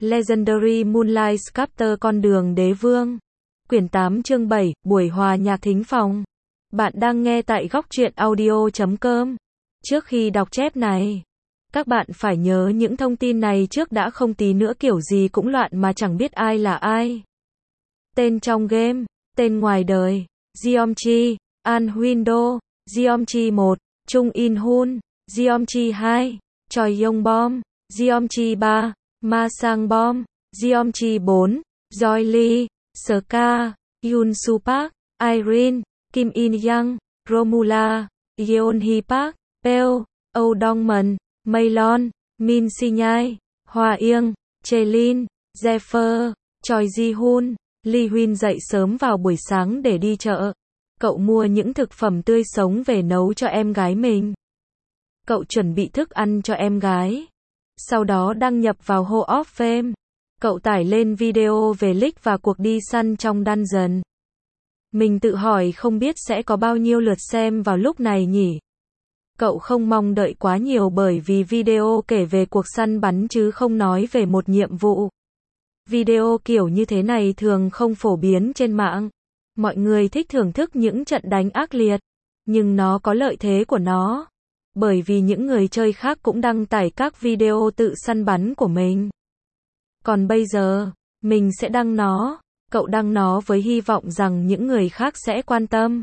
Legendary Moonlight Sculptor Con đường đế vương. Quyển 8 chương 7, buổi hòa nhạc thính phòng. Bạn đang nghe tại góc truyện audio.com. Trước khi đọc chép này, các bạn phải nhớ những thông tin này trước đã, không tí nữa kiểu gì cũng loạn mà chẳng biết ai là ai. Tên trong game, tên ngoài đời: Jeongchi, An Hwindo, Jeongchi 1, Chung In Hun, Jeongchi 2, Choi Yong Bom, Jeongchi 3, Ma Sang Bom, Jeongchi 4, Joy Lee, Ska, Yoon Soo Park, Irene, Kim In Young, Romula, Yeon Hee Park, Peo, Oh Dongman, Maylon, Min Si Nhai, Hòa Yên, Chaelin, Jeffer, Choi Ji Hun. Lee Huynh dậy sớm vào buổi sáng để đi chợ. Cậu mua những thực phẩm tươi sống về nấu cho em gái mình. Cậu chuẩn bị thức ăn cho em gái. Sau đó đăng nhập vào Hall of Fame. Cậu tải lên video về Lick và cuộc đi săn trong dungeon. Mình tự hỏi không biết sẽ có bao nhiêu lượt xem vào lúc này nhỉ? Cậu không mong đợi quá nhiều bởi vì video kể về cuộc săn bắn chứ không nói về một nhiệm vụ. Video kiểu như thế này thường không phổ biến trên mạng. Mọi người thích thưởng thức những trận đánh ác liệt, nhưng nó có lợi thế của nó. Bởi vì những người chơi khác cũng đăng tải các video tự săn bắn của mình. Còn bây giờ, mình sẽ đăng nó. Cậu đăng nó với hy vọng rằng những người khác sẽ quan tâm.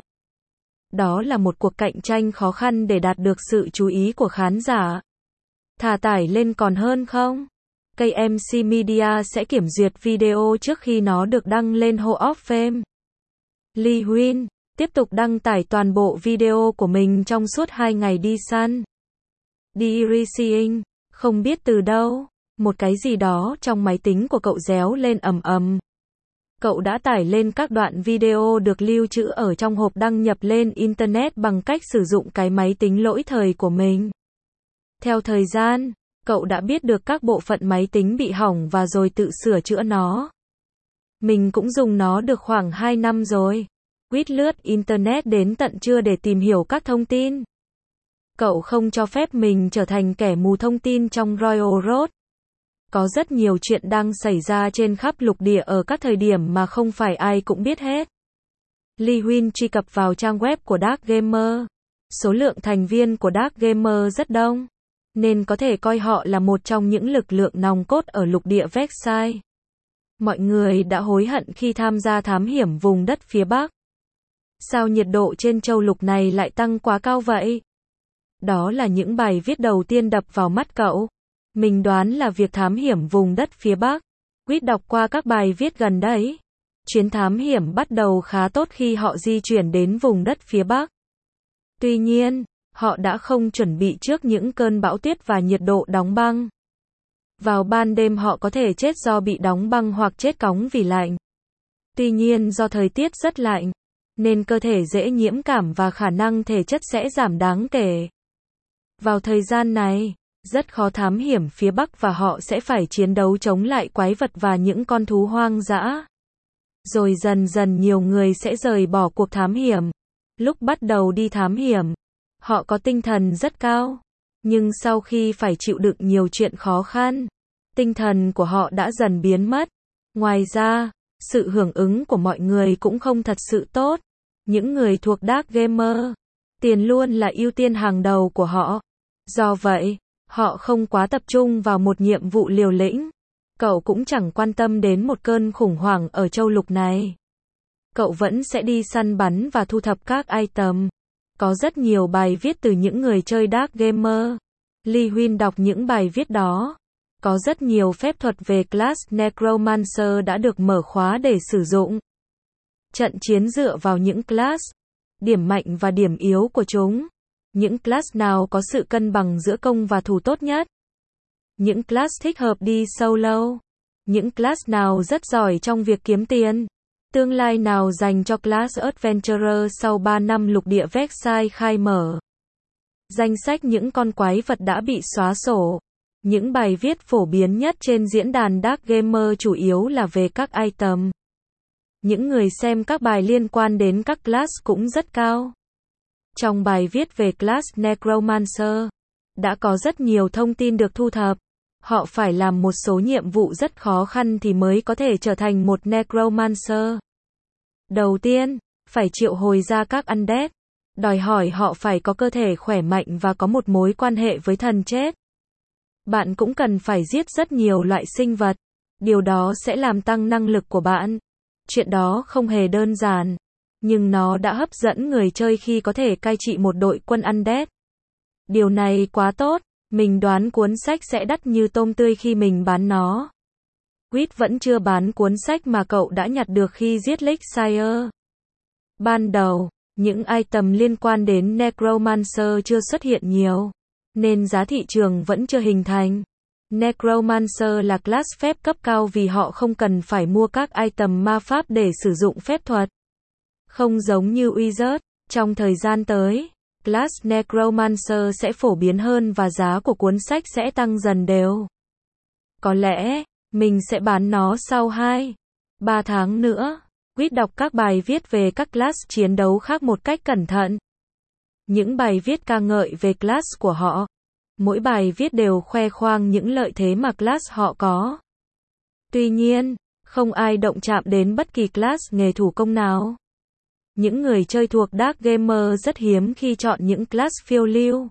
Đó là một cuộc cạnh tranh khó khăn để đạt được sự chú ý của khán giả. Thả tải lên còn hơn không? KMC Media sẽ kiểm duyệt video trước khi nó được đăng lên Hall of Fame. Lee Huynh tiếp tục đăng tải toàn bộ video của mình trong suốt 2 ngày đi săn. Đi Seeing, không biết từ đâu, một cái gì đó trong máy tính của cậu réo lên ầm ầm. Cậu đã tải lên các đoạn video được lưu trữ ở trong hộp đăng nhập lên Internet bằng cách sử dụng cái máy tính lỗi thời của mình. Theo thời gian, cậu đã biết được các bộ phận máy tính bị hỏng và rồi tự sửa chữa nó. Mình cũng dùng nó được khoảng 2 năm rồi. Quýt lướt Internet đến tận trưa để tìm hiểu các thông tin. Cậu không cho phép mình trở thành kẻ mù thông tin trong Royal Road. Có rất nhiều chuyện đang xảy ra trên khắp lục địa ở các thời điểm mà không phải ai cũng biết hết. Lee Huynh truy cập vào trang web của Dark Gamer. Số lượng thành viên của Dark Gamer rất đông, nên có thể coi họ là một trong những lực lượng nòng cốt ở lục địa Vexai. Mọi người đã hối hận khi tham gia thám hiểm vùng đất phía Bắc. Sao nhiệt độ trên châu lục này lại tăng quá cao vậy? Đó là những bài viết đầu tiên đập vào mắt cậu. Mình đoán là việc thám hiểm vùng đất phía Bắc. Quýt đọc qua các bài viết gần đấy. Chuyến thám hiểm bắt đầu khá tốt khi họ di chuyển đến vùng đất phía Bắc. Tuy nhiên, họ đã không chuẩn bị trước những cơn bão tuyết và nhiệt độ đóng băng. Vào ban đêm họ có thể chết do bị đóng băng hoặc chết cóng vì lạnh. Tuy nhiên do thời tiết rất lạnh, nên cơ thể dễ nhiễm cảm và khả năng thể chất sẽ giảm đáng kể. Vào thời gian này, rất khó thám hiểm phía Bắc và họ sẽ phải chiến đấu chống lại quái vật và những con thú hoang dã. Rồi dần dần nhiều người sẽ rời bỏ cuộc thám hiểm. Lúc bắt đầu đi thám hiểm, họ có tinh thần rất cao. Nhưng sau khi phải chịu đựng nhiều chuyện khó khăn, tinh thần của họ đã dần biến mất. Ngoài ra, sự hưởng ứng của mọi người cũng không thật sự tốt. Những người thuộc Dark Gamer, tiền luôn là ưu tiên hàng đầu của họ. Do vậy, họ không quá tập trung vào một nhiệm vụ liều lĩnh. Cậu cũng chẳng quan tâm đến một cơn khủng hoảng ở châu lục này. Cậu vẫn sẽ đi săn bắn và thu thập các item. Có rất nhiều bài viết từ những người chơi Dark Gamer. Lee Huynh đọc những bài viết đó. Có rất nhiều phép thuật về class Necromancer đã được mở khóa để sử dụng. Trận chiến dựa vào những class, điểm mạnh và điểm yếu của chúng. Những class nào có sự cân bằng giữa công và thủ tốt nhất. Những class thích hợp đi solo. Những class nào rất giỏi trong việc kiếm tiền. Tương lai nào dành cho class Adventurer sau 3 năm lục địa Vexai khai mở. Danh sách những con quái vật đã bị xóa sổ. Những bài viết phổ biến nhất trên diễn đàn Dark Gamer chủ yếu là về các item. Những người xem các bài liên quan đến các class cũng rất cao. Trong bài viết về class Necromancer, đã có rất nhiều thông tin được thu thập. Họ phải làm một số nhiệm vụ rất khó khăn thì mới có thể trở thành một Necromancer. Đầu tiên, phải triệu hồi ra các Undead. Đòi hỏi họ phải có cơ thể khỏe mạnh và có một mối quan hệ với thần chết. Bạn cũng cần phải giết rất nhiều loại sinh vật. Điều đó sẽ làm tăng năng lực của bạn. Chuyện đó không hề đơn giản. Nhưng nó đã hấp dẫn người chơi khi có thể cai trị một đội quân Undead. Điều này quá tốt. Mình đoán cuốn sách sẽ đắt như tôm tươi khi mình bán nó. Quýt vẫn chưa bán cuốn sách mà cậu đã nhặt được khi giết Lakeshire. Ban đầu, những item liên quan đến Necromancer chưa xuất hiện nhiều, nên giá thị trường vẫn chưa hình thành. Necromancer là class phép cấp cao vì họ không cần phải mua các item ma pháp để sử dụng phép thuật. Không giống như Wizard, trong thời gian tới, class Necromancer sẽ phổ biến hơn và giá của cuốn sách sẽ tăng dần đều. Có lẽ, mình sẽ bán nó sau 2-3 tháng nữa. Quýt đọc các bài viết về các class chiến đấu khác một cách cẩn thận. Những bài viết ca ngợi về class của họ. Mỗi bài viết đều khoe khoang những lợi thế mà class họ có. Tuy nhiên, không ai động chạm đến bất kỳ class nghề thủ công nào. Những người chơi thuộc Dark Gamer rất hiếm khi chọn những class phiêu lưu.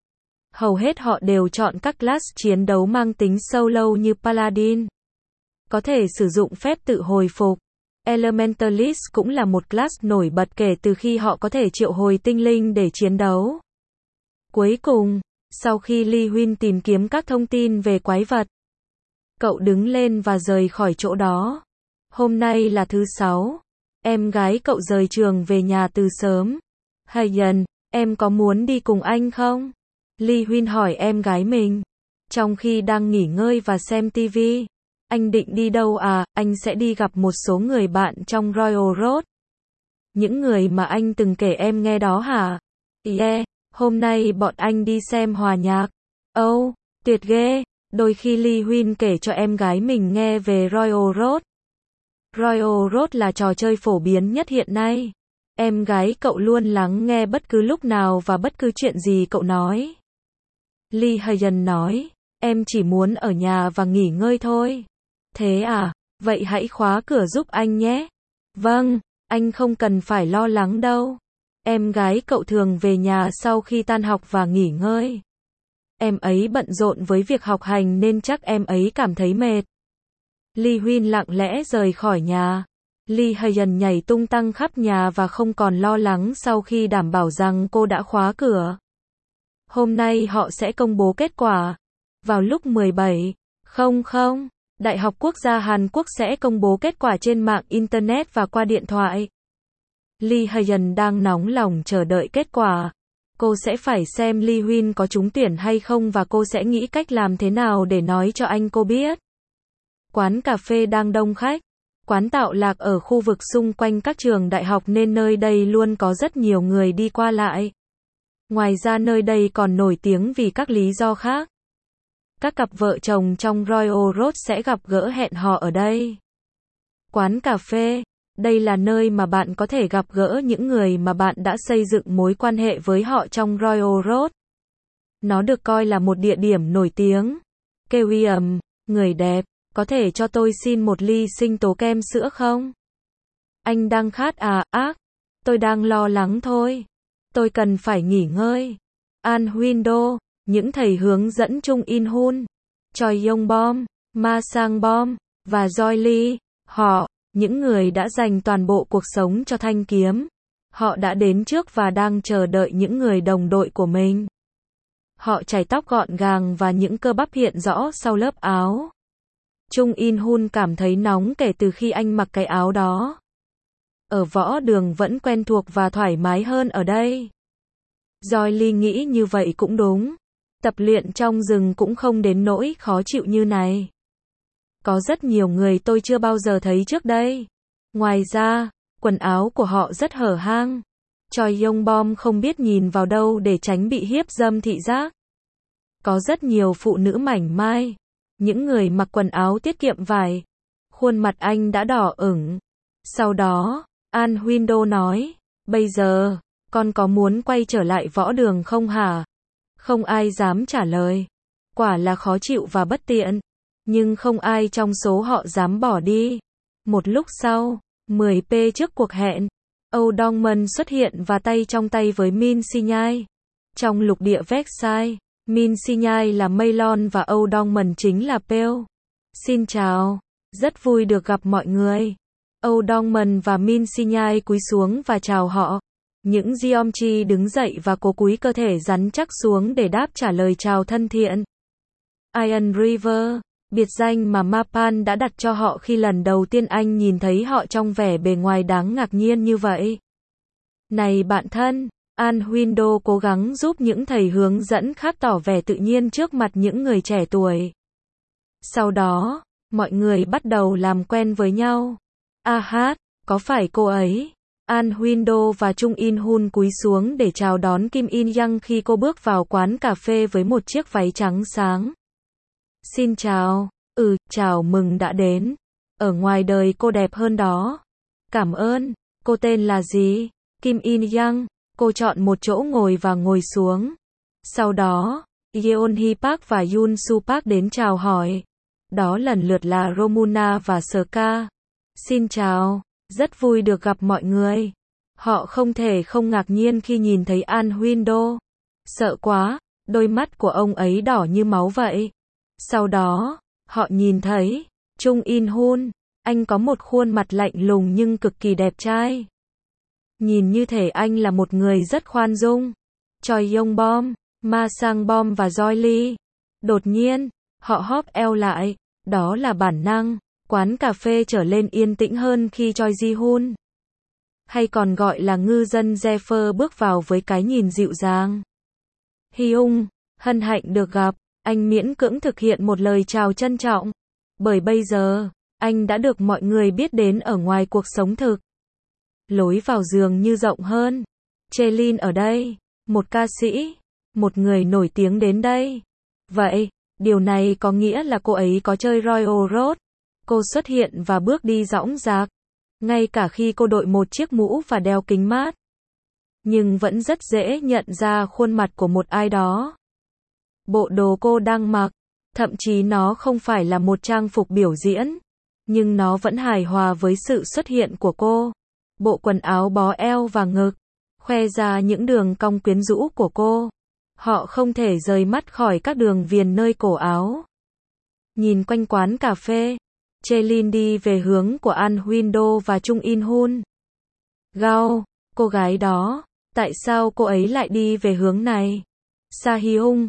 Hầu hết họ đều chọn các class chiến đấu mang tính solo như Paladin. Có thể sử dụng phép tự hồi phục. Elementalist cũng là một class nổi bật kể từ khi họ có thể triệu hồi tinh linh để chiến đấu. Cuối cùng, sau khi Lee Huynh tìm kiếm các thông tin về quái vật, cậu đứng lên và rời khỏi chỗ đó. Hôm nay là thứ 6. Em gái cậu rời trường về nhà từ sớm. Hayan, em có muốn đi cùng anh không? Lee Huynh hỏi em gái mình. Trong khi đang nghỉ ngơi và xem TV. Anh định đi đâu à? Anh sẽ đi gặp một số người bạn trong Royal Road. Những người mà anh từng kể em nghe đó hả? Yeah, hôm nay bọn anh đi xem hòa nhạc. Oh, tuyệt ghê. Đôi khi Lee Huynh kể cho em gái mình nghe về Royal Road. Royal Road là trò chơi phổ biến nhất hiện nay. Em gái cậu luôn lắng nghe bất cứ lúc nào và bất cứ chuyện gì cậu nói. Lee Hayan nói, em chỉ muốn ở nhà và nghỉ ngơi thôi. Thế à, vậy hãy khóa cửa giúp anh nhé. Vâng, anh không cần phải lo lắng đâu. Em gái cậu thường về nhà sau khi tan học và nghỉ ngơi. Em ấy bận rộn với việc học hành nên chắc em ấy cảm thấy mệt. Lee Huynh lặng lẽ rời khỏi nhà. Lee Hayan nhảy tung tăng khắp nhà và không còn lo lắng sau khi đảm bảo rằng cô đã khóa cửa. Hôm nay họ sẽ công bố kết quả. Vào lúc 17:00, Đại học Quốc gia Hàn Quốc sẽ công bố kết quả trên mạng Internet và qua điện thoại. Lee Hayan đang nóng lòng chờ đợi kết quả. Cô sẽ phải xem Lee Huynh có trúng tuyển hay không và cô sẽ nghĩ cách làm thế nào để nói cho anh cô biết. Quán cà phê đang đông khách. Quán tọa lạc ở khu vực xung quanh các trường đại học nên nơi đây luôn có rất nhiều người đi qua lại. Ngoài ra nơi đây còn nổi tiếng vì các lý do khác. Các cặp vợ chồng trong Royal Road sẽ gặp gỡ hẹn hò ở đây. Quán cà phê. Đây là nơi mà bạn có thể gặp gỡ những người mà bạn đã xây dựng mối quan hệ với họ trong Royal Road. Nó được coi là một địa điểm nổi tiếng. William, người đẹp, có thể cho tôi xin một ly sinh tố kem sữa không? Anh đang khát à? Tôi đang lo lắng thôi. Tôi cần phải nghỉ ngơi. An Window, những thầy hướng dẫn Chung In Hun, Choi Yong Bom, Ma Sang Bom, và Joy Lee, họ, những người đã dành toàn bộ cuộc sống cho thanh kiếm. Họ đã đến trước và đang chờ đợi những người đồng đội của mình. Họ chải tóc gọn gàng và những cơ bắp hiện rõ sau lớp áo. Chung In Hun cảm thấy nóng kể từ khi anh mặc cái áo đó. Ở võ đường vẫn quen thuộc và thoải mái hơn ở đây. Joy Lee nghĩ như vậy cũng đúng. Tập luyện trong rừng cũng không đến nỗi khó chịu như này. Có rất nhiều người tôi chưa bao giờ thấy trước đây. Ngoài ra, quần áo của họ rất hở hang. Choi Yong Bom không biết nhìn vào đâu để tránh bị hiếp dâm thị giác. Có rất nhiều phụ nữ mảnh mai. Những người mặc quần áo tiết kiệm vải. Khuôn mặt anh đã đỏ ửng. Sau đó, An Window nói, bây giờ, con có muốn quay trở lại võ đường không hả? Không ai dám trả lời. Quả là khó chịu và bất tiện. Nhưng không ai trong số họ dám bỏ đi. Một lúc sau, 10p trước cuộc hẹn, Âu Dongman xuất hiện và tay trong tay với Min Si Nhai. Trong lục địa Versailles, Min Si Nhai là Maylon và Âu Dongman chính là Pale. Xin chào, rất vui được gặp mọi người. Âu Dongman và Min Si Nhai cúi xuống và chào họ. Những Jeomchi đứng dậy và cố cúi cơ thể rắn chắc xuống để đáp trả lời chào thân thiện. Iron River, biệt danh mà Mapan đã đặt cho họ khi lần đầu tiên anh nhìn thấy họ trong vẻ bề ngoài đáng ngạc nhiên như vậy. Này bạn thân, An Window cố gắng giúp những thầy hướng dẫn khác tỏ vẻ tự nhiên trước mặt những người trẻ tuổi. Sau đó, mọi người bắt đầu làm quen với nhau. Có phải cô ấy? An Window và Chung In Hun cúi xuống để chào đón Kim In Young khi cô bước vào quán cà phê với một chiếc váy trắng sáng. Xin chào, chào mừng đã đến. Ở ngoài đời cô đẹp hơn đó. Cảm ơn, cô tên là gì? Kim In Young. Cô chọn một chỗ ngồi và ngồi xuống. Sau đó, Yeon Hee Park và Yoon Soo Park đến chào hỏi. Đó lần lượt là Romuna và Ska. Xin chào, rất vui được gặp mọi người. Họ không thể không ngạc nhiên khi nhìn thấy An Window. Sợ quá, đôi mắt của ông ấy đỏ như máu vậy. Sau đó, họ nhìn thấy Chung In Hun. Anh có một khuôn mặt lạnh lùng nhưng cực kỳ đẹp trai. Nhìn như thể anh là một người rất khoan dung. Choi Yong Bom, Ma Sang Bom và Joy Lee. Đột nhiên, họ hóp eo lại. Đó là bản năng. Quán cà phê trở lên yên tĩnh hơn khi Choi Ji Hun, hay còn gọi là ngư dân Jeffer, bước vào với cái nhìn dịu dàng. Hyung, hân hạnh được gặp. Anh miễn cưỡng thực hiện một lời chào trân trọng. Bởi bây giờ, anh đã được mọi người biết đến ở ngoài cuộc sống thực. Lối vào dường như rộng hơn. Chelin ở đây. Một ca sĩ. Một người nổi tiếng đến đây. Vậy, điều này có nghĩa là cô ấy có chơi Royal Road. Cô xuất hiện và bước đi dõng dạc. Ngay cả khi cô đội một chiếc mũ và đeo kính mát. Nhưng vẫn rất dễ nhận ra khuôn mặt của một ai đó. Bộ đồ cô đang mặc, thậm chí nó không phải là một trang phục biểu diễn, nhưng nó vẫn hài hòa với sự xuất hiện của cô. Bộ quần áo bó eo và ngực, khoe ra những đường cong quyến rũ của cô. Họ không thể rời mắt khỏi các đường viền nơi cổ áo. Nhìn quanh quán cà phê, Chelin đi về hướng của An Window và Chung In Hun. Gao, cô gái đó, tại sao cô ấy lại đi về hướng này? Sa Hyung,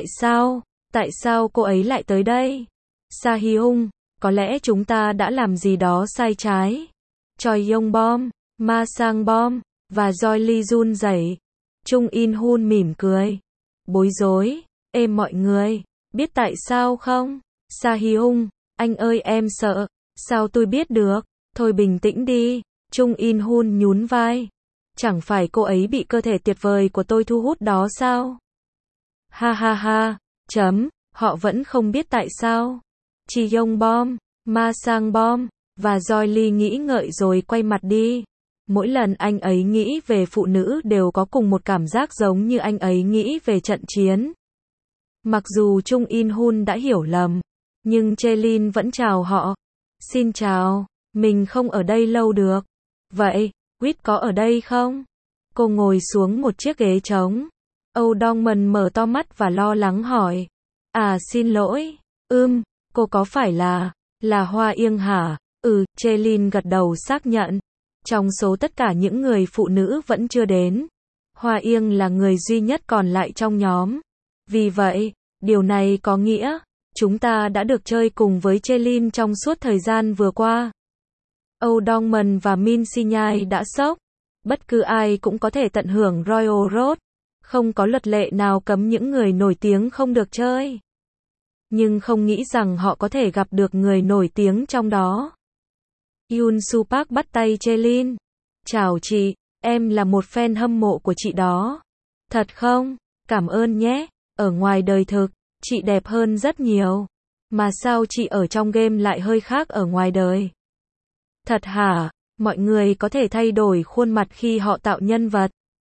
tại sao cô ấy lại tới đây? Sa Hyung, có lẽ chúng ta đã làm gì đó sai trái. Choi Yong Bom, Ma Sang Bom và Joy Lee run rẩy. Chung In Hun mỉm cười, bối rối. Mọi người biết tại sao không? Sa Hyung, anh ơi em sợ. Sao tôi biết được? Thôi bình tĩnh đi. Chung In Hun nhún vai. Chẳng phải cô ấy bị cơ thể tuyệt vời của tôi thu hút đó sao? Ha ha ha. Họ vẫn không biết tại sao. Chi Yong Bom, Ma Sang Bom và Joy Lee nghĩ ngợi rồi quay mặt đi. Mỗi lần anh ấy nghĩ về phụ nữ đều có cùng một cảm giác giống như anh ấy nghĩ về trận chiến. Mặc dù Chung In Hun đã hiểu lầm, nhưng Chelin vẫn chào họ. Xin chào, mình không ở đây lâu được. Vậy, Quýt có ở đây không? Cô ngồi xuống một chiếc ghế trống. Âu Dongman mở to mắt và lo lắng hỏi. Xin lỗi. Cô có phải là Hoa Yên hả? Chelin gật đầu xác nhận. Trong số tất cả những người phụ nữ vẫn chưa đến, Hoa Yên là người duy nhất còn lại trong nhóm. Vì vậy, điều này có nghĩa, chúng ta đã được chơi cùng với Chelin trong suốt thời gian vừa qua. Âu Dongman và Min Si Nhai đã sốc. Bất cứ ai cũng có thể tận hưởng Royal Road. Không có luật lệ nào cấm những người nổi tiếng không được chơi. Nhưng không nghĩ rằng họ có thể gặp được người nổi tiếng trong đó. Yoon Soo Park bắt tay Chelin. Chào chị, em là một fan hâm mộ của chị đó. Thật không? Cảm ơn nhé. Ở ngoài đời thực, chị đẹp hơn rất nhiều. Mà sao chị ở trong game lại hơi khác ở ngoài đời? Thật hả? Mọi người có thể thay đổi khuôn mặt khi họ tạo nhân vật.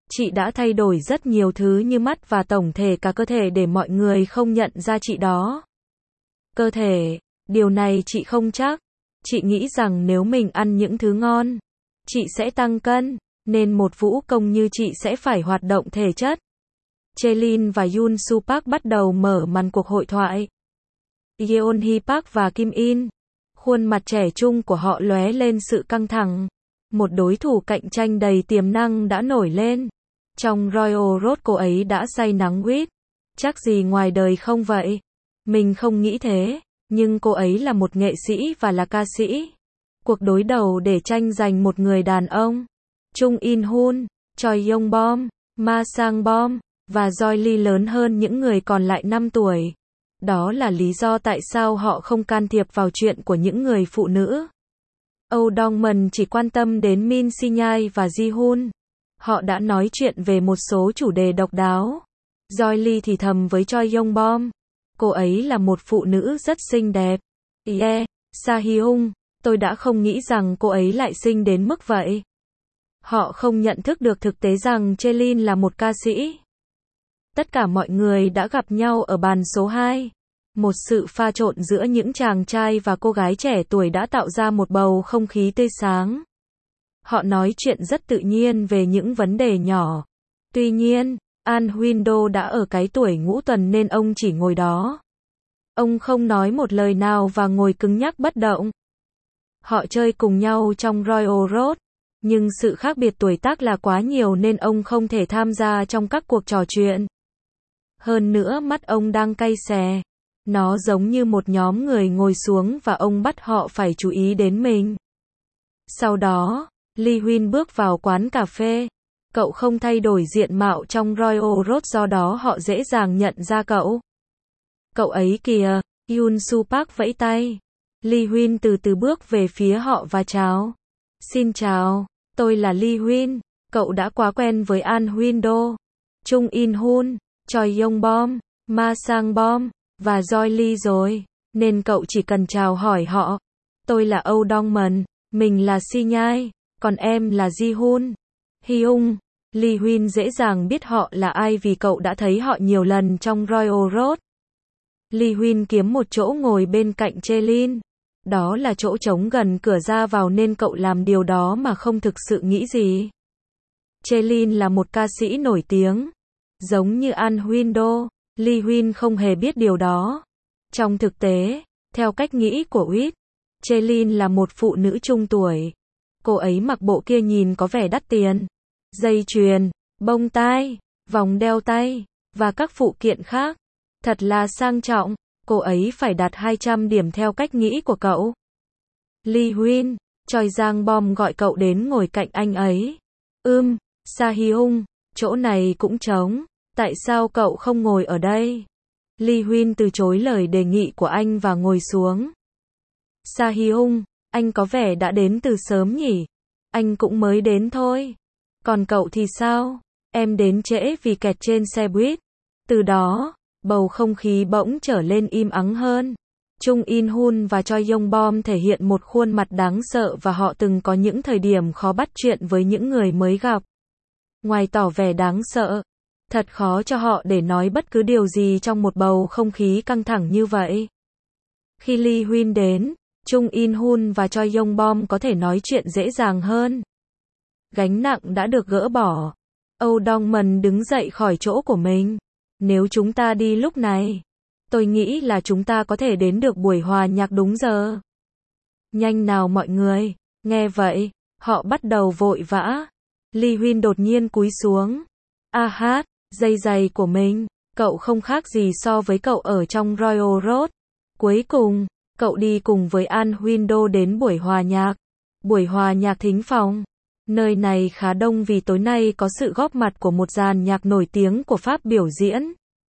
Chị đã thay đổi rất nhiều thứ như mắt và tổng thể cả cơ thể để mọi người không nhận ra chị đó. Cơ thể, điều này chị không chắc. Chị nghĩ rằng nếu mình ăn những thứ ngon, chị sẽ tăng cân, nên một vũ công như chị sẽ phải hoạt động thể chất. Jaelin và Yoon Soo Park bắt đầu mở màn cuộc hội thoại. Yeon Hee Park và Kim In, khuôn mặt trẻ trung của họ lóe lên sự căng thẳng. Một đối thủ cạnh tranh đầy tiềm năng đã nổi lên. Trong Royal Road cô ấy đã say nắng quýt. Chắc gì ngoài đời không vậy? Mình không nghĩ thế, nhưng cô ấy là một nghệ sĩ và là ca sĩ. Cuộc đối đầu để tranh giành một người đàn ông. Chung In Hoon, Choi Yong Bom, Ma Sang Bom và Joy Lee lớn hơn những người còn lại 5 tuổi. Đó là lý do tại sao họ không can thiệp vào chuyện của những người phụ nữ. Oh Dong-man chỉ quan tâm đến Min Si-nhai và Ji-hoon. Họ đã nói chuyện về một số chủ đề độc đáo. Joy Lee thì thầm với Choi Yong Bom. Cô ấy là một phụ nữ rất xinh đẹp. Sa Hee-hung, tôi đã không nghĩ rằng cô ấy lại xinh đến mức vậy. Họ không nhận thức được thực tế rằng Jaelin là một ca sĩ. Tất cả mọi người đã gặp nhau ở bàn số 2. Một sự pha trộn giữa những chàng trai và cô gái trẻ tuổi đã tạo ra một bầu không khí tươi sáng. Họ nói chuyện rất tự nhiên về những vấn đề nhỏ. Tuy nhiên, An Huynh-do đã ở cái tuổi ngũ tuần nên ông chỉ ngồi đó. Ông không nói một lời nào và ngồi cứng nhắc bất động. Họ chơi cùng nhau trong Royal Road, nhưng sự khác biệt tuổi tác là quá nhiều nên ông không thể tham gia trong các cuộc trò chuyện. Hơn nữa mắt ông đang cay xè. Nó giống như một nhóm người ngồi xuống và ông bắt họ phải chú ý đến mình. Sau đó, Lee Huynh bước vào quán cà phê. Cậu không thay đổi diện mạo trong Royal Road do đó họ dễ dàng nhận ra cậu. Cậu ấy kìa, Yoon Soo Park vẫy tay. Lee Huynh từ từ bước về phía họ và chào. Xin chào, tôi là Lee Huynh. Cậu đã quá quen với An Huynh-do, Chung In Hoon, Choi Yong Bom, Ma Sang Bom và Joy Lee rồi, nên cậu chỉ cần chào hỏi họ. Tôi là Oh Dong-man, mình là Si-nhai, còn em là Ji-hoon. Hee-hung, Lee Huynh dễ dàng biết họ là ai vì cậu đã thấy họ nhiều lần trong Royal Road. Lee Huynh kiếm một chỗ ngồi bên cạnh Jaelin. Đó là chỗ trống gần cửa ra vào nên cậu làm điều đó mà không thực sự nghĩ gì. Jaelin là một ca sĩ nổi tiếng. Giống như An Huynh-do, Lee Huynh không hề biết điều đó. Trong thực tế, theo cách nghĩ của Wit, Jaelin là một phụ nữ trung tuổi. Cô ấy mặc bộ kia nhìn có vẻ đắt tiền. Dây chuyền, bông tai, vòng đeo tay, và các phụ kiện khác. Thật là sang trọng, cô ấy phải đạt 200 điểm theo cách nghĩ của cậu. Lee Huynh, Choi Giang Bom gọi cậu đến ngồi cạnh anh ấy. Sa Hee-hung, chỗ này cũng trống, tại sao cậu không ngồi ở đây? Lee Huynh từ chối lời đề nghị của anh và ngồi xuống. Sa Hee-hung, anh có vẻ đã đến từ sớm nhỉ? Anh cũng mới đến thôi. Còn cậu thì sao? Em đến trễ vì kẹt trên xe buýt. Từ đó, bầu không khí bỗng trở lên im ắng hơn. Chung In Hoon và Choi Yong Bom thể hiện một khuôn mặt đáng sợ và họ từng có những thời điểm khó bắt chuyện với những người mới gặp. Ngoài tỏ vẻ đáng sợ, thật khó cho họ để nói bất cứ điều gì trong một bầu không khí căng thẳng như vậy. Khi Lee Huynh đến, Chung In Hoon và Choi Yong Bom có thể nói chuyện dễ dàng hơn. Gánh nặng đã được gỡ bỏ. Oh Dong-man đứng dậy khỏi chỗ của mình. Nếu chúng ta đi lúc này, tôi nghĩ là chúng ta có thể đến được buổi hòa nhạc đúng giờ. Nhanh nào mọi người. Nghe vậy, họ bắt đầu vội vã. Lee Huynh đột nhiên cúi xuống. Hát, dây giày của mình. Cậu không khác gì so với cậu ở trong Royal Road. Cuối cùng, cậu đi cùng với An Huynh-do đến buổi hòa nhạc. Buổi hòa nhạc thính phòng. Nơi này khá đông vì tối nay có sự góp mặt của một dàn nhạc nổi tiếng của Pháp biểu diễn.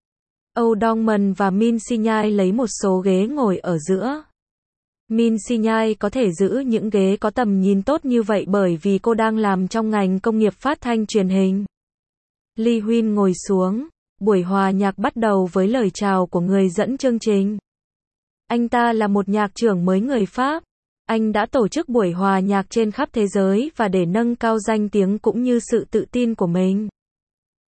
Oh Dong-man và Min Si-nhai lấy một số ghế ngồi ở giữa. Min Si-nhai có thể giữ những ghế có tầm nhìn tốt như vậy bởi vì cô đang làm trong ngành công nghiệp phát thanh truyền hình. Lee Huynh ngồi xuống. Buổi hòa nhạc bắt đầu với lời chào của người dẫn chương trình. Anh ta là một nhạc trưởng mới người Pháp. Anh đã tổ chức buổi hòa nhạc trên khắp thế giới và để nâng cao danh tiếng cũng như sự tự tin của mình.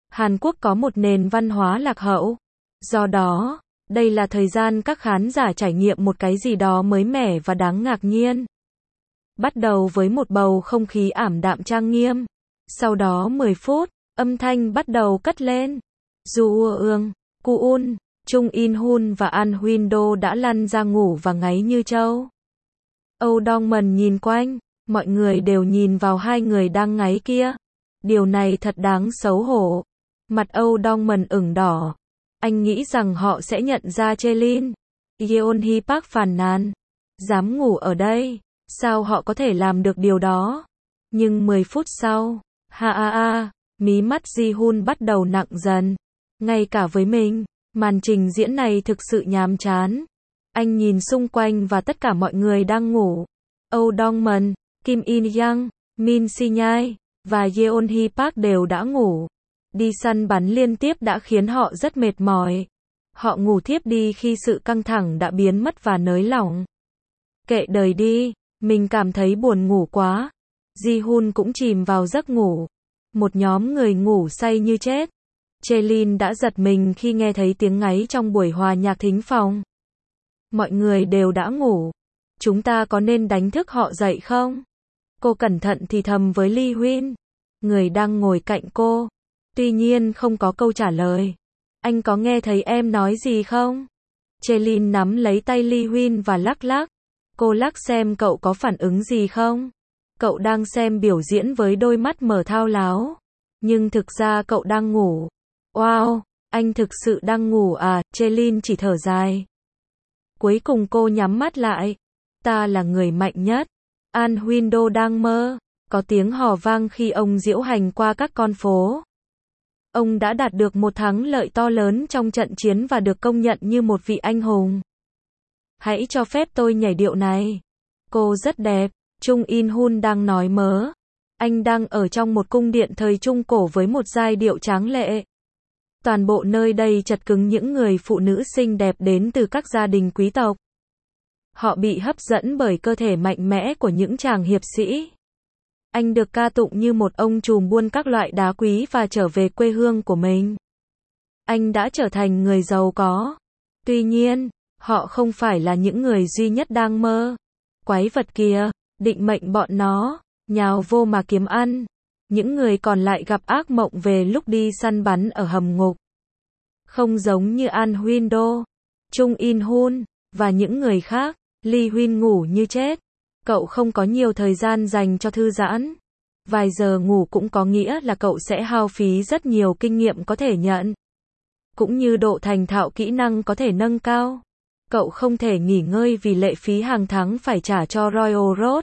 Hàn Quốc có một nền văn hóa lạc hậu. Do đó, đây là thời gian các khán giả trải nghiệm một cái gì đó mới mẻ và đáng ngạc nhiên. Bắt đầu với một bầu không khí ảm đạm trang nghiêm. Sau đó 10 phút, âm thanh bắt đầu cất lên. Ju Ương, Kuun, Chung In Hun và An Huyên Do đã lăn ra ngủ và ngáy như trâu. Âu Dong Mần nhìn quanh, mọi người đều nhìn vào hai người đang ngáy kia. Điều này thật đáng xấu hổ. Mặt Âu Dong Mần ửng đỏ. Anh nghĩ rằng họ sẽ nhận ra Chelin. Yeon Hee Park phàn nàn. Dám ngủ ở đây, sao họ có thể làm được điều đó? Nhưng 10 phút sau, mí mắt Ji-hun bắt đầu nặng dần. Ngay cả với mình, màn trình diễn này thực sự nhàm chán. Anh nhìn xung quanh và tất cả mọi người đang ngủ. Âu Dong Mần, Kim In Young, Min Si Nhai và Yeon Hee Park đều đã ngủ. Đi săn bắn liên tiếp đã khiến họ rất mệt mỏi. Họ ngủ thiếp đi khi sự căng thẳng đã biến mất và nới lỏng. Kệ đời đi, mình cảm thấy buồn ngủ quá. Ji-hun cũng chìm vào giấc ngủ. Một nhóm người ngủ say như chết. Chelin đã giật mình khi nghe thấy tiếng ngáy trong buổi hòa nhạc thính phòng. Mọi người đều đã ngủ. Chúng ta có nên đánh thức họ dậy không? Cô cẩn thận thì thầm với Lee Huyên, người đang ngồi cạnh cô. Tuy nhiên không có câu trả lời. Anh có nghe thấy em nói gì không? Chelin nắm lấy tay Lee Huyên và lắc lắc. Cô lắc xem cậu có phản ứng gì không? Cậu đang xem biểu diễn với đôi mắt mở thao láo. Nhưng thực ra cậu đang ngủ. Wow, anh thực sự đang ngủ à? Chelin chỉ thở dài. Cuối cùng cô nhắm mắt lại. Ta là người mạnh nhất. An Huyên Do đang mơ. Có tiếng hò vang khi ông diễu hành qua các con phố. Ông đã đạt được một thắng lợi to lớn trong trận chiến và được công nhận như một vị anh hùng. Hãy cho phép tôi nhảy điệu này. Cô rất đẹp. Chung In Hun đang nói mớ. Anh đang ở trong một cung điện thời Trung Cổ với một giai điệu tráng lệ. Toàn bộ nơi đây chật cứng những người phụ nữ xinh đẹp đến từ các gia đình quý tộc. Họ bị hấp dẫn bởi cơ thể mạnh mẽ của những chàng hiệp sĩ. Anh được ca tụng như một ông trùm buôn các loại đá quý và trở về quê hương của mình. Anh đã trở thành người giàu có. Tuy nhiên, họ không phải là những người duy nhất đang mơ. Quái vật kia, định mệnh bọn nó, nhào vô mà kiếm ăn. Những người còn lại gặp ác mộng về lúc đi săn bắn ở hầm ngục. Không giống như An Huyên Do, Chung In Hun và những người khác, Lee Huyên ngủ như chết. Cậu không có nhiều thời gian dành cho thư giãn. Vài giờ ngủ cũng có nghĩa là cậu sẽ hao phí rất nhiều kinh nghiệm có thể nhận. Cũng như độ thành thạo kỹ năng có thể nâng cao. Cậu không thể nghỉ ngơi vì lệ phí hàng tháng phải trả cho Royal Road.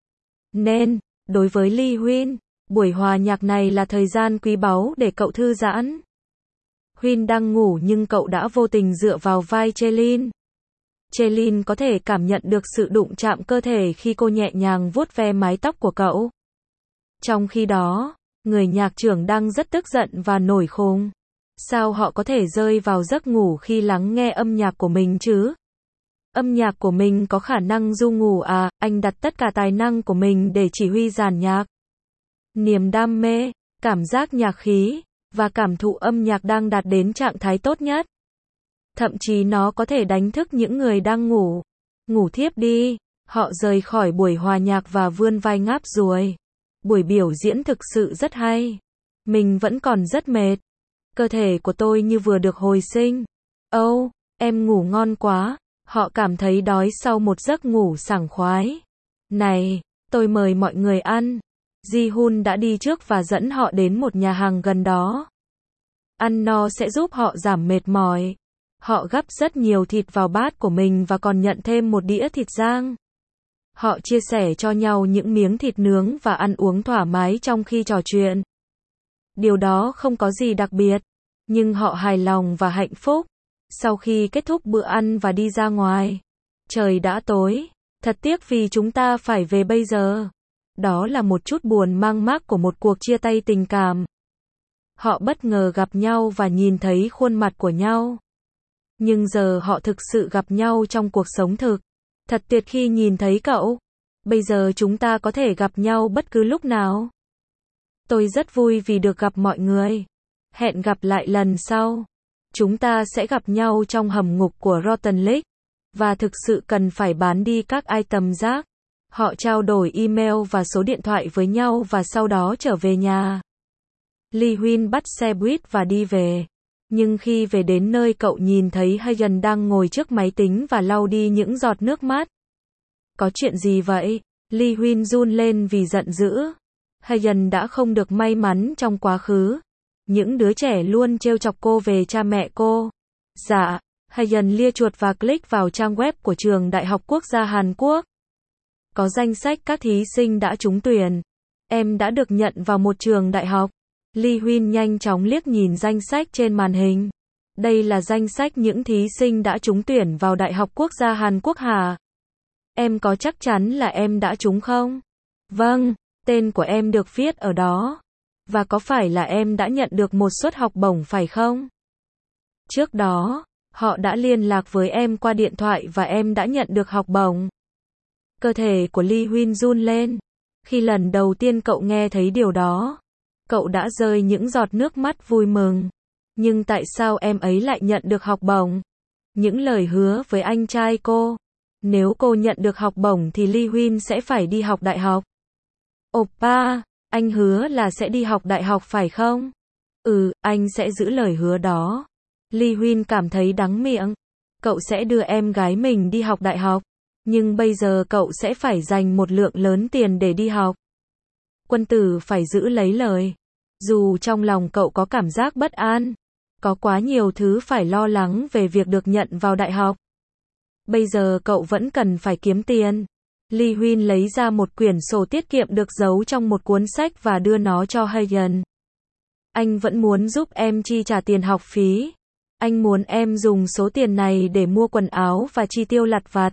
Nên, đối với Lee Huyên, buổi hòa nhạc này là thời gian quý báu để cậu thư giãn. Huyên đang ngủ nhưng cậu đã vô tình dựa vào vai Chelin. Chelin có thể cảm nhận được sự đụng chạm cơ thể khi cô nhẹ nhàng vuốt ve mái tóc của cậu. Trong khi đó, người nhạc trưởng đang rất tức giận và nổi khùng. Sao họ có thể rơi vào giấc ngủ khi lắng nghe âm nhạc của mình chứ? Âm nhạc của mình có khả năng du ngủ à? Anh đặt tất cả tài năng của mình để chỉ huy dàn nhạc. Niềm đam mê, cảm giác nhạc khí, và cảm thụ âm nhạc đang đạt đến trạng thái tốt nhất. Thậm chí nó có thể đánh thức những người đang ngủ. Ngủ thiếp đi. Họ rời khỏi buổi hòa nhạc và vươn vai ngáp ruồi. Buổi biểu diễn thực sự rất hay. Mình vẫn còn rất mệt. Cơ thể của tôi như vừa được hồi sinh. Âu, em ngủ ngon quá. Họ cảm thấy đói sau một giấc ngủ sảng khoái. Này, tôi mời mọi người ăn. Ji-hun đã đi trước và dẫn họ đến một nhà hàng gần đó. Ăn no sẽ giúp họ giảm mệt mỏi. Họ gắp rất nhiều thịt vào bát của mình và còn nhận thêm một đĩa thịt rang. Họ chia sẻ cho nhau những miếng thịt nướng và ăn uống thoải mái trong khi trò chuyện. Điều đó không có gì đặc biệt, nhưng họ hài lòng và hạnh phúc. Sau khi kết thúc bữa ăn và đi ra ngoài, trời đã tối. Thật tiếc vì chúng ta phải về bây giờ. Đó là một chút buồn mang mác của một cuộc chia tay tình cảm. Họ bất ngờ gặp nhau và nhìn thấy khuôn mặt của nhau. Nhưng giờ họ thực sự gặp nhau trong cuộc sống thực. Thật tuyệt khi nhìn thấy cậu. Bây giờ chúng ta có thể gặp nhau bất cứ lúc nào. Tôi rất vui vì được gặp mọi người. Hẹn gặp lại lần sau. Chúng ta sẽ gặp nhau trong hầm ngục của Rotten Lake. Và thực sự cần phải bán đi các item rác. Họ trao đổi email và số điện thoại với nhau và sau đó trở về nhà. Lee Huynh bắt xe buýt và đi về. Nhưng khi về đến nơi cậu nhìn thấy Hagen đang ngồi trước máy tính và lau đi những giọt nước mắt. Có chuyện gì vậy? Lee Huynh run lên vì giận dữ. Hagen đã không được may mắn trong quá khứ. Những đứa trẻ luôn trêu chọc cô về cha mẹ cô. Dạ. Hagen lia chuột và click vào trang web của trường Đại học Quốc gia Hàn Quốc. Có danh sách các thí sinh đã trúng tuyển. Em đã được nhận vào một trường đại học. Lee Huynh nhanh chóng liếc nhìn danh sách trên màn hình. Đây là danh sách những thí sinh đã trúng tuyển vào Đại học Quốc gia Hàn Quốc hả? Em có chắc chắn là em đã trúng không? Vâng, tên của em được viết ở đó. Và có phải là em đã nhận được một suất học bổng phải không? Trước đó, họ đã liên lạc với em qua điện thoại và em đã nhận được học bổng. Cơ thể của Lee Huynh run lên. Khi lần đầu tiên cậu nghe thấy điều đó, cậu đã rơi những giọt nước mắt vui mừng. Nhưng tại sao em ấy lại nhận được học bổng? Những lời hứa với anh trai cô. Nếu cô nhận được học bổng thì Lee Huynh sẽ phải đi học đại học. Oppa, anh hứa là sẽ đi học đại học phải không? Ừ, anh sẽ giữ lời hứa đó. Lee Huynh cảm thấy đắng miệng. Cậu sẽ đưa em gái mình đi học đại học. Nhưng bây giờ cậu sẽ phải dành một lượng lớn tiền để đi học. Quân tử phải giữ lấy lời. Dù trong lòng cậu có cảm giác bất an, có quá nhiều thứ phải lo lắng về việc được nhận vào đại học. Bây giờ cậu vẫn cần phải kiếm tiền. Lee Huynh lấy ra một quyển sổ tiết kiệm được giấu trong một cuốn sách và đưa nó cho Hagen. Anh vẫn muốn giúp em chi trả tiền học phí. Anh muốn em dùng số tiền này để mua quần áo và chi tiêu lặt vặt.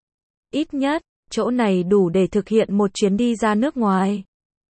Ít nhất, chỗ này đủ để thực hiện một chuyến đi ra nước ngoài.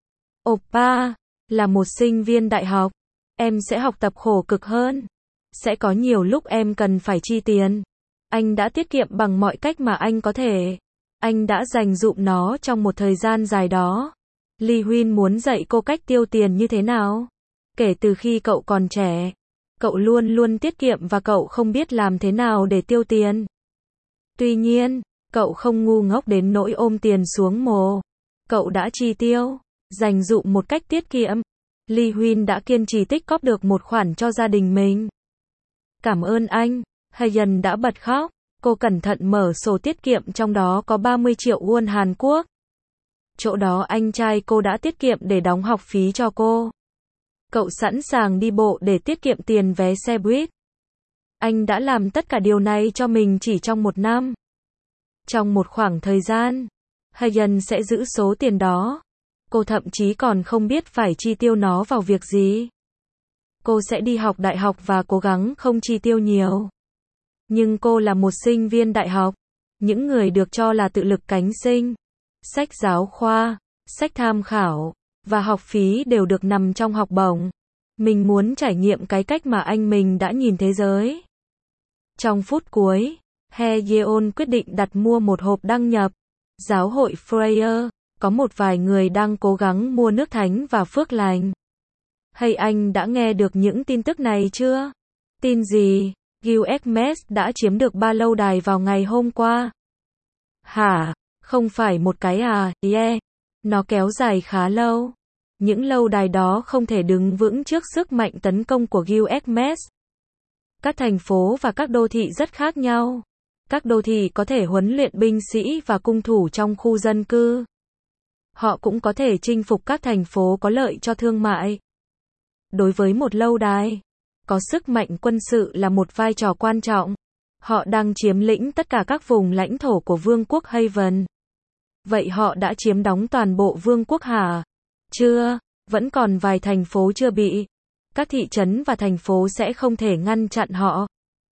Oppa, là một sinh viên đại học, em sẽ học tập khổ cực hơn. Sẽ có nhiều lúc em cần phải chi tiền. Anh đã tiết kiệm bằng mọi cách mà anh có thể. Anh đã dành dụm nó trong một thời gian dài đó. Lee Huynh muốn dạy cô cách tiêu tiền như thế nào. Kể từ khi cậu còn trẻ, cậu luôn luôn tiết kiệm và cậu không biết làm thế nào để tiêu tiền. Tuy nhiên, cậu không ngu ngốc đến nỗi ôm tiền xuống mồ. Cậu đã chi tiêu, dành dụm một cách tiết kiệm. Lee Huynh đã kiên trì tích cóp được một khoản cho gia đình mình. Cảm ơn anh. Hagen đã bật khóc. Cô cẩn thận mở sổ tiết kiệm trong đó có 30 triệu won Hàn Quốc. Chỗ đó anh trai cô đã tiết kiệm để đóng học phí cho cô. Cậu sẵn sàng đi bộ để tiết kiệm tiền vé xe buýt. Anh đã làm tất cả điều này cho mình chỉ trong một năm. Trong một khoảng thời gian, Hagen sẽ giữ số tiền đó. Cô thậm chí còn không biết phải chi tiêu nó vào việc gì. Cô sẽ đi học đại học và cố gắng không chi tiêu nhiều. Nhưng cô là một sinh viên đại học. Những người được cho là tự lực cánh sinh. Sách giáo khoa, sách tham khảo, và học phí đều được nằm trong học bổng. Mình muốn trải nghiệm cái cách mà anh mình đã nhìn thế giới. Trong phút cuối, He Yeon quyết định đặt mua một hộp đăng nhập. Giáo hội Freya, có một vài người đang cố gắng mua nước thánh và phước lành. Hay anh đã nghe được những tin tức này chưa? Tin gì? Gilgamesh đã chiếm được 3 lâu đài vào ngày hôm qua. Hả? Không phải một cái à? Yeah. Nó kéo dài khá lâu. Những lâu đài đó không thể đứng vững trước sức mạnh tấn công của Gilgamesh. Các thành phố và các đô thị rất khác nhau. Các đô thị có thể huấn luyện binh sĩ và cung thủ trong khu dân cư. Họ cũng có thể chinh phục các thành phố có lợi cho thương mại. Đối với một lâu đài, có sức mạnh quân sự là một vai trò quan trọng. Họ đang chiếm lĩnh tất cả các vùng lãnh thổ của Vương quốc Haven. Vậy họ đã chiếm đóng toàn bộ vương quốc hả? Chưa, vẫn còn vài thành phố chưa bị. Các thị trấn và thành phố sẽ không thể ngăn chặn họ.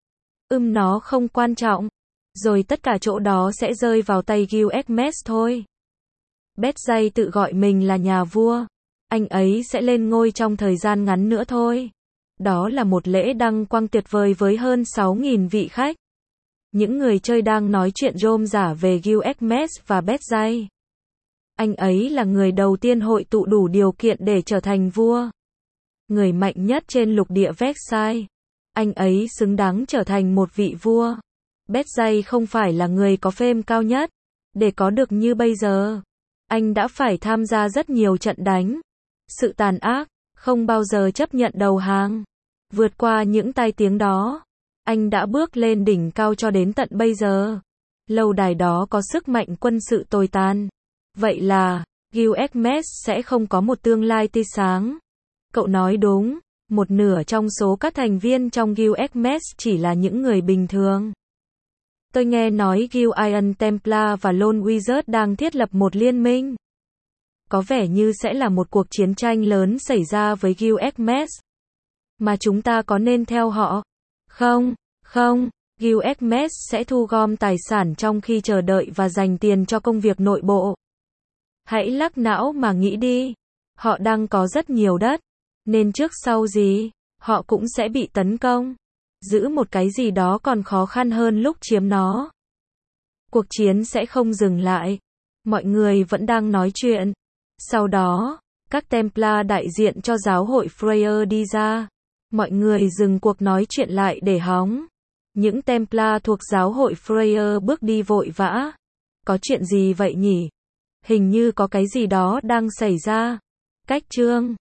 Nó không quan trọng. Rồi tất cả chỗ đó sẽ rơi vào tay Gilgamesh thôi. Bethzay tự gọi mình là nhà vua. Anh ấy sẽ lên ngôi trong thời gian ngắn nữa thôi. Đó là một lễ đăng quang tuyệt vời với hơn 6.000 vị khách. Những người chơi đang nói chuyện rôm rả về Gilgamesh và Bethzay. Anh ấy là người đầu tiên hội tụ đủ điều kiện để trở thành vua. người mạnh nhất trên lục địa Versailles. Anh ấy xứng đáng trở thành một vị vua. Bethsay không phải là người có fame cao nhất. Để có được như bây giờ, anh đã phải tham gia rất nhiều trận đánh. Sự tàn ác, không bao giờ chấp nhận đầu hàng. Vượt qua những tai tiếng đó, anh đã bước lên đỉnh cao cho đến tận bây giờ. Lâu đài đó có sức mạnh quân sự tồi tàn. Vậy là, Gilgamesh sẽ không có một tương lai tươi sáng. Cậu nói đúng, một nửa trong số các thành viên trong Gilgamesh chỉ là những người bình thường. Tôi nghe nói Gillian Templar và Lone Wizard đang thiết lập một liên minh. Có vẻ như sẽ là một cuộc chiến tranh lớn xảy ra với Gilgamesh. Mà chúng ta có nên theo họ? Không, không, Gilgamesh sẽ thu gom tài sản trong khi chờ đợi và dành tiền cho công việc nội bộ. Hãy lắc não mà nghĩ đi. Họ đang có rất nhiều đất, nên trước sau gì, họ cũng sẽ bị tấn công. Giữ một cái gì đó còn khó khăn hơn lúc chiếm nó. Cuộc chiến sẽ không dừng lại. Mọi người vẫn đang nói chuyện. Sau đó, các Templar đại diện cho giáo hội Freya đi ra. Mọi người dừng cuộc nói chuyện lại để hóng. Những Templar thuộc giáo hội Freya bước đi vội vã. Có chuyện gì vậy nhỉ? Hình như có cái gì đó đang xảy ra. Cách chương